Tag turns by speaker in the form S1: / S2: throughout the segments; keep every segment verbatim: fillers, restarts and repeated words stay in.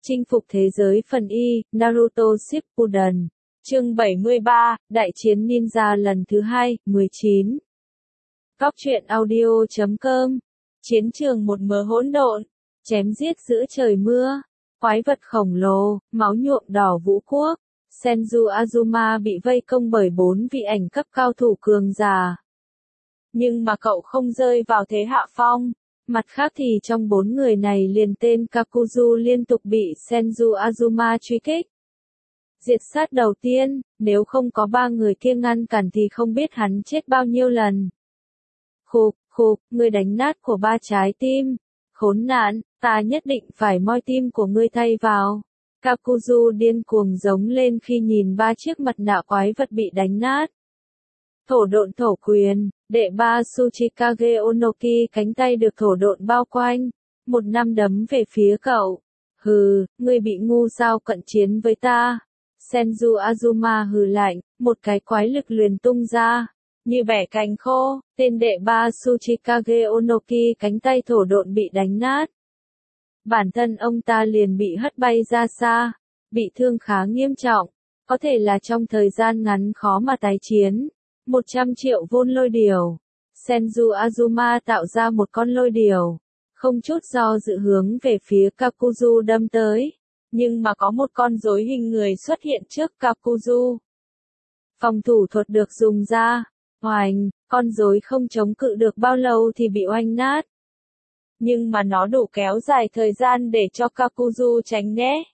S1: Chinh phục thế giới phần Y, Naruto Shippuden. Chương bảy mươi ba, Đại chiến ninja lần thứ hai, mười chín. Góc truyện audio chấm com. Chiến trường một mớ hỗn độn, chém giết giữa trời mưa, quái vật khổng lồ, máu nhuộm đỏ vũ quốc. Senju Azuma bị vây công bởi bốn vị ảnh cấp cao thủ cường giả. Nhưng mà cậu không rơi vào thế hạ phong. Mặt khác thì trong bốn người này liền tên Kakuzu liên tục bị Senju Azuma truy kích. Diệt sát đầu tiên, nếu không có ba người kia ngăn cản thì không biết hắn chết bao nhiêu lần. Khục, khục, ngươi đánh nát của ba trái tim. Khốn nạn, ta nhất định phải moi tim của ngươi thay vào. Kakuzu điên cuồng giống lên khi nhìn ba chiếc mặt nạ quái vật bị đánh nát. Thổ độn thổ quyền, đệ ba Tsuchikage Onoki cánh tay được thổ độn bao quanh. Một năm đấm về phía cậu. Hừ, ngươi bị ngu sao cận chiến với ta. Senju Azuma hừ lạnh, một cái quái lực luyền tung ra. Như bẻ cành khô, tên đệ ba Tsuchikage Onoki cánh tay thổ độn bị đánh nát. Bản thân ông ta liền bị hất bay ra xa, bị thương khá nghiêm trọng, có thể là trong thời gian ngắn khó mà tái chiến. một trăm triệu vôn lôi điểu. Senju Azuma tạo ra một con lôi điểu, không chút do dự hướng về phía Kakuzu đâm tới. Nhưng mà có một con rối hình người xuất hiện trước Kakuzu. Phòng thủ thuật được dùng ra. Oành, con rối không chống cự được bao lâu thì bị oanh nát. Nhưng mà nó đủ kéo dài thời gian để cho Kakuzu tránh né.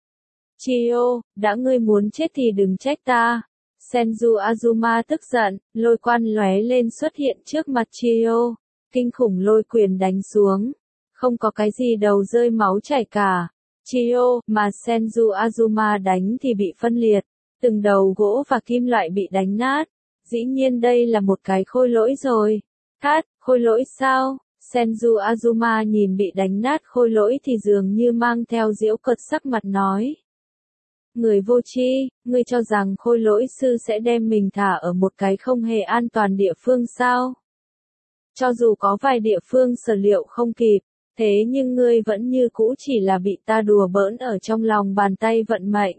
S1: Chio, đã ngươi muốn chết thì đừng trách ta. Senju Azuma tức giận, lôi quan lóe lên xuất hiện trước mặt Chio. Kinh khủng lôi quyền đánh xuống. Không có cái gì đầu rơi máu chảy cả. Chio, mà Senju Azuma đánh thì bị phân liệt. Từng đầu gỗ và kim loại bị đánh nát. Dĩ nhiên đây là một cái khôi lỗi rồi. Cát, khôi lỗi sao? Senju Azuma nhìn bị đánh nát khôi lỗi thì dường như mang theo giễu cợt sắc mặt nói. Người vô tri, ngươi cho rằng khôi lỗi sư sẽ đem mình thả ở một cái không hề an toàn địa phương sao? Cho dù có vài địa phương sở liệu không kịp, thế nhưng ngươi vẫn như cũ chỉ là bị ta đùa bỡn ở trong lòng bàn tay vận mệnh.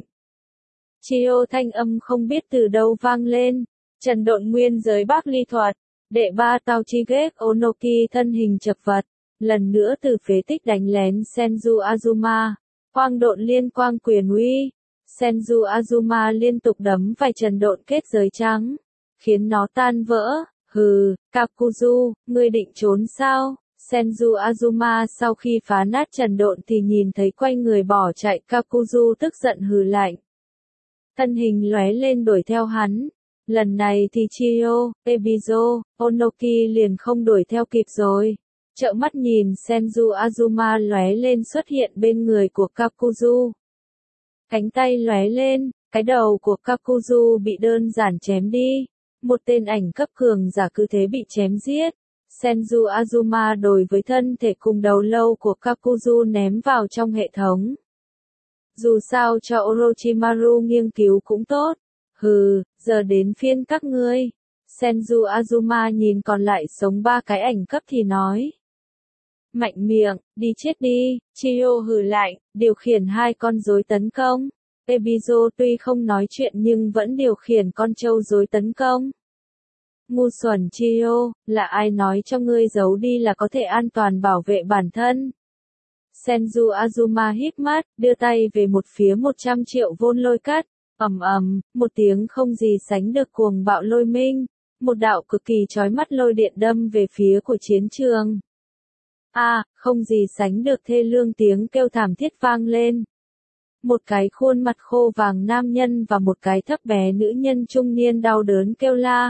S1: Chio thanh âm không biết từ đâu vang lên. Trần độn nguyên giới Bắc ly thuật. Đệ ba Tauchigek Onoki thân hình chật vật. Lần nữa từ phế tích đánh lén Senju Azuma. Quang độn liên quang quyền uy. Senju Azuma liên tục đấm vài trần độn kết giới trắng. Khiến nó tan vỡ. Hừ, Kakuzu, ngươi định trốn sao? Senju Azuma sau khi phá nát trần độn thì nhìn thấy quanh người bỏ chạy Kakuzu tức giận hừ lạnh. Thân hình lóe lên đuổi theo hắn. Lần này thì Chio, Ebizo, Onoki liền không đuổi theo kịp rồi. Trợn mắt nhìn Senju Azuma lóe lên xuất hiện bên người của Kakuzu. Cánh tay lóe lên, cái đầu của Kakuzu bị đơn giản chém đi. Một tên ảnh cấp cường giả cứ thế bị chém giết. Senju Azuma đối với thân thể cùng đầu lâu của Kakuzu ném vào trong hệ thống. Dù sao cho Orochimaru nghiên cứu cũng tốt. Hừ, giờ đến phiên các ngươi. Senju Azuma nhìn còn lại sống ba cái ảnh cấp thì nói. Mạnh miệng, đi chết đi. Chio hừ lạnh, điều khiển hai con rối tấn công. Ebizo tuy không nói chuyện nhưng vẫn điều khiển con trâu rối tấn công. Ngu xuẩn Chio, là ai nói cho ngươi giấu đi là có thể an toàn bảo vệ bản thân. Senju Azuma híp mắt, đưa tay về một phía một trăm triệu vôn lôi cắt. Ầm ầm, một tiếng không gì sánh được cuồng bạo lôi minh, một đạo cực kỳ chói mắt lôi điện đâm về phía của chiến trường. A, à, không gì sánh được thê lương tiếng kêu thảm thiết vang lên. Một cái khuôn mặt khô vàng nam nhân và một cái thấp bé nữ nhân trung niên đau đớn kêu la.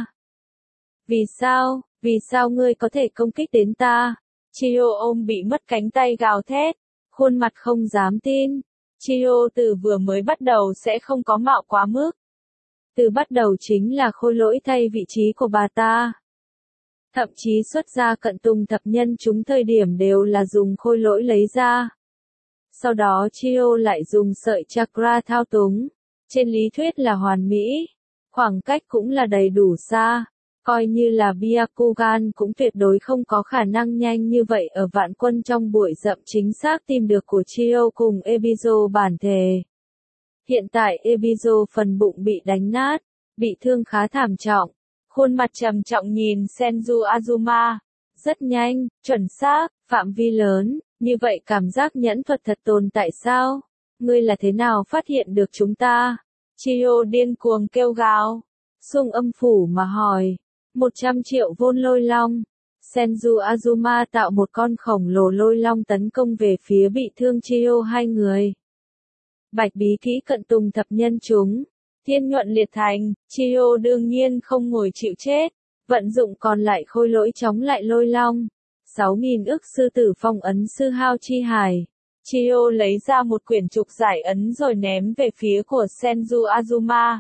S1: Vì sao, vì sao ngươi có thể công kích đến ta? Chio ôm bị mất cánh tay gào thét, khuôn mặt không dám tin. Chio từ vừa mới bắt đầu sẽ không có mạo quá mức. Từ bắt đầu chính là khôi lỗi thay vị trí của bà ta. Thậm chí xuất ra cận tùng thập nhân chúng thời điểm đều là dùng khôi lỗi lấy ra. Sau đó Chio lại dùng sợi chakra thao túng. Trên lý thuyết là hoàn mỹ. Khoảng cách cũng là đầy đủ xa. Coi như là Byakugan cũng tuyệt đối không có khả năng nhanh như vậy ở vạn quân trong bụi rậm chính xác tìm được của Chio cùng Ebizo bản thể. Hiện tại Ebizo phần bụng bị đánh nát, bị thương khá thảm trọng, khuôn mặt trầm trọng nhìn Senju Azuma. Rất nhanh, chuẩn xác, phạm vi lớn, như vậy cảm giác nhẫn thuật thật tồn tại sao? Ngươi là thế nào phát hiện được chúng ta? Chio điên cuồng kêu gào. Xung âm phủ mà hỏi. một trăm triệu vôn lôi long. Senju Azuma tạo một con khổng lồ lôi long tấn công về phía bị thương Chio hai người. Bạch bí kỹ cận tùng thập nhân chúng. Thiên nhuận liệt thành, Chio đương nhiên không ngồi chịu chết. Vận dụng còn lại khôi lỗi chống lại lôi long. sáu nghìn ức sư tử phong ấn sư hao chi hải. Chio lấy ra một quyển trục giải ấn rồi ném về phía của Senju Azuma.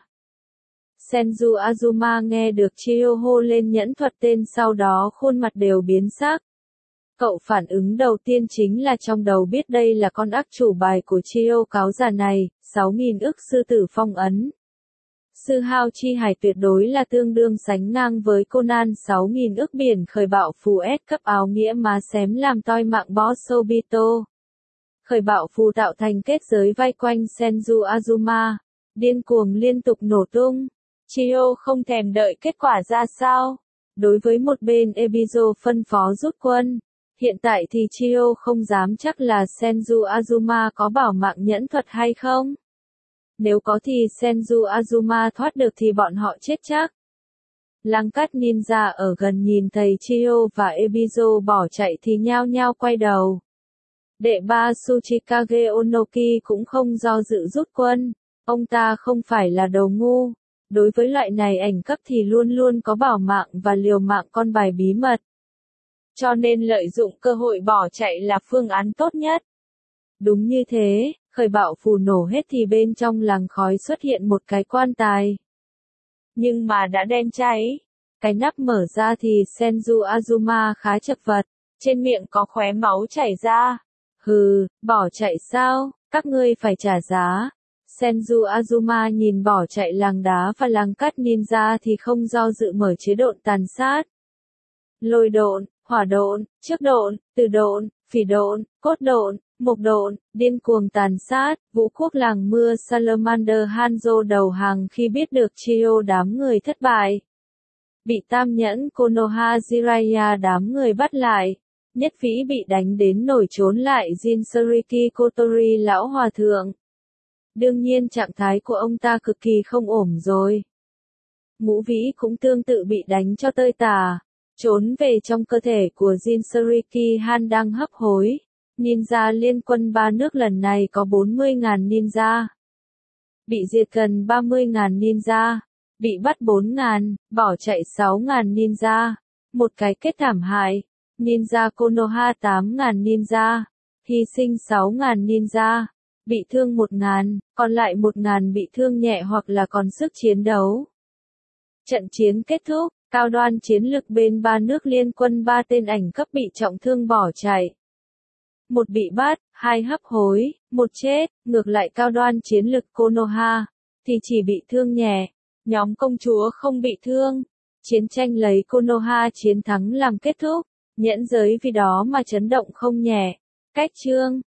S1: Senju Azuma nghe được Chio hô lên nhẫn thuật tên sau đó khuôn mặt đều biến sắc. Cậu phản ứng đầu tiên chính là trong đầu biết đây là con ác chủ bài của Chio cáo già này, sáu nghìn ức sư tử phong ấn. Sư hao chi hải tuyệt đối là tương đương sánh ngang với Conan sáu nghìn ức biển khởi bạo phù S cấp áo nghĩa má xém làm toi mạng boss Obito. Khởi bạo phù tạo thành kết giới vây quanh Senju Azuma, điên cuồng liên tục nổ tung. Chio không thèm đợi kết quả ra sao. Đối với một bên Ebizo phân phó rút quân. Hiện tại thì Chio không dám chắc là Senju Azuma có bảo mạng nhẫn thuật hay không. Nếu có thì Senju Azuma thoát được thì bọn họ chết chắc. Lăng Cát Ninja ở gần nhìn thấy Chio và Ebizo bỏ chạy thì nhao nhao quay đầu. Đệ ba Tsuchikage Onoki cũng không do dự rút quân. Ông ta không phải là đồ ngu. Đối với loại này ảnh cấp thì luôn luôn có bảo mạng và liều mạng con bài bí mật. Cho nên lợi dụng cơ hội bỏ chạy là phương án tốt nhất. Đúng như thế, khởi bạo phù nổ hết thì bên trong làng khói xuất hiện một cái quan tài. Nhưng mà đã đen cháy. Cái nắp mở ra thì Senju Azuma khá chật vật, trên miệng có khóe máu chảy ra. Hừ, bỏ chạy sao, các ngươi phải trả giá. Senju Azuma nhìn bỏ chạy làng đá và làng cát ninja thì không do dự mở chế độn tàn sát. Lôi độn, hỏa độn, trước độn, từ độn, phỉ độn, cốt độn, mộc độn, điên cuồng tàn sát. Vũ quốc làng mưa Salamander Hanzo đầu hàng khi biết được Chio đám người thất bại. Bị tam nhẫn Konoha Jiraiya đám người bắt lại. Nhất Vĩ bị đánh đến nổi trốn lại Jinchuriki Kotori lão hòa thượng. Đương nhiên trạng thái của ông ta cực kỳ không ổn rồi. Ngũ Vĩ cũng tương tự bị đánh cho tơi tả. Trốn về trong cơ thể của Jinchuriki Han đang hấp hối. Ninja liên quân ba nước lần này có bốn mươi nghìn ninja. Bị diệt gần ba mươi nghìn ninja. Bị bắt bốn nghìn, bỏ chạy sáu nghìn ninja. Một cái kết thảm hại. Ninja Konoha tám nghìn ninja. Hy sinh sáu nghìn ninja. Bị thương một nghìn, còn lại một nghìn bị thương nhẹ hoặc là còn sức chiến đấu. Trận chiến kết thúc, cao đoan chiến lực bên ba nước liên quân ba tên ảnh cấp bị trọng thương bỏ chạy. Một bị bắt, hai hấp hối, một chết, ngược lại cao đoan chiến lực Konoha, thì chỉ bị thương nhẹ. Nhóm công chúa không bị thương. Chiến tranh lấy Konoha chiến thắng làm kết thúc, nhẫn giới vì đó mà chấn động không nhẹ. Cách chương